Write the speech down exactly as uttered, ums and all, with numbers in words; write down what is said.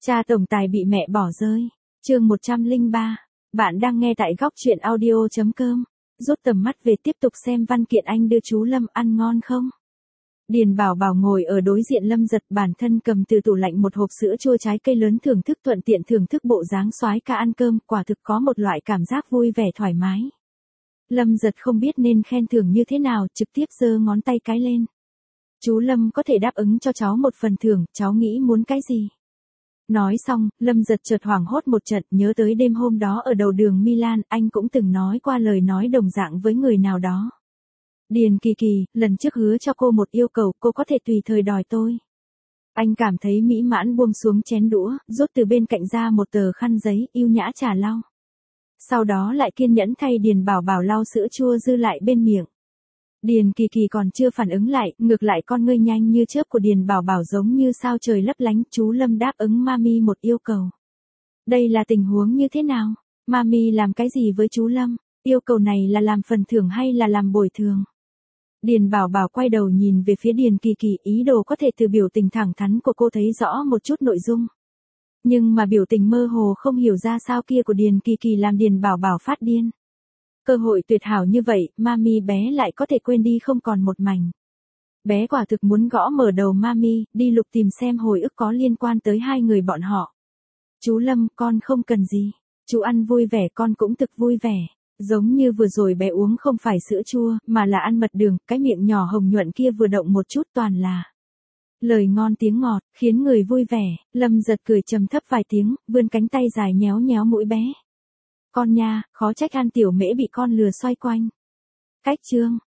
Cha tổng tài bị mẹ bỏ rơi. Chương một trăm lẻ ba. Bạn đang nghe tại góc truyện audio chấm com. Rút tầm mắt về tiếp tục xem văn kiện anh đưa chú Lâm ăn ngon không? Điền Bảo Bảo ngồi ở đối diện Lâm Giật, bản thân cầm từ tủ lạnh một hộp sữa chua trái cây lớn, thưởng thức thuận tiện thưởng thức bộ dáng soái ca ăn cơm, quả thực có một loại cảm giác vui vẻ thoải mái. Lâm Giật không biết nên khen thưởng như thế nào, trực tiếp giơ ngón tay cái lên. Chú Lâm có thể đáp ứng cho cháu một phần thưởng, cháu nghĩ muốn cái gì? Nói xong, Lâm Giật chợt hoảng hốt một trận, nhớ tới đêm hôm đó ở đầu đường Milan, anh cũng từng nói qua lời nói đồng dạng với người nào đó. Điền Kỳ Kỳ, lần trước hứa cho cô một yêu cầu, cô có thể tùy thời đòi tôi. Anh cảm thấy mỹ mãn buông xuống chén đũa, rút từ bên cạnh ra một tờ khăn giấy, yêu nhã trà lau. Sau đó lại kiên nhẫn thay Điền Bảo Bảo lau sữa chua dư lại bên miệng. Điền Kỳ Kỳ còn chưa phản ứng lại, ngược lại con ngươi nhanh như chớp của Điền Bảo Bảo giống như sao trời lấp lánh. Chú Lâm đáp ứng Mami một yêu cầu. Đây là tình huống như thế nào? Mami làm cái gì với chú Lâm? Yêu cầu này là làm phần thưởng hay là làm bồi thường? Điền Bảo Bảo quay đầu nhìn về phía Điền Kỳ Kỳ, ý đồ có thể từ biểu tình thẳng thắn của cô thấy rõ một chút nội dung. Nhưng mà biểu tình mơ hồ không hiểu ra sao kia của Điền Kỳ Kỳ làm Điền Bảo Bảo phát điên. Cơ hội tuyệt hảo như vậy, Mami bé lại có thể quên đi không còn một mảnh. Bé quả thực muốn gõ mở đầu Mami, đi lục tìm xem hồi ức có liên quan tới hai người bọn họ. Chú Lâm, con không cần gì. Chú ăn vui vẻ, con cũng thực vui vẻ. Giống như vừa rồi bé uống không phải sữa chua, mà là ăn mật đường, cái miệng nhỏ hồng nhuận kia vừa động một chút toàn là lời ngon tiếng ngọt, khiến người vui vẻ. Lâm Giật cười trầm thấp vài tiếng, vươn cánh tay dài nhéo nhéo mũi bé. Con nha, khó trách An Tiểu Mễ bị con lừa xoay quanh. Cách chương,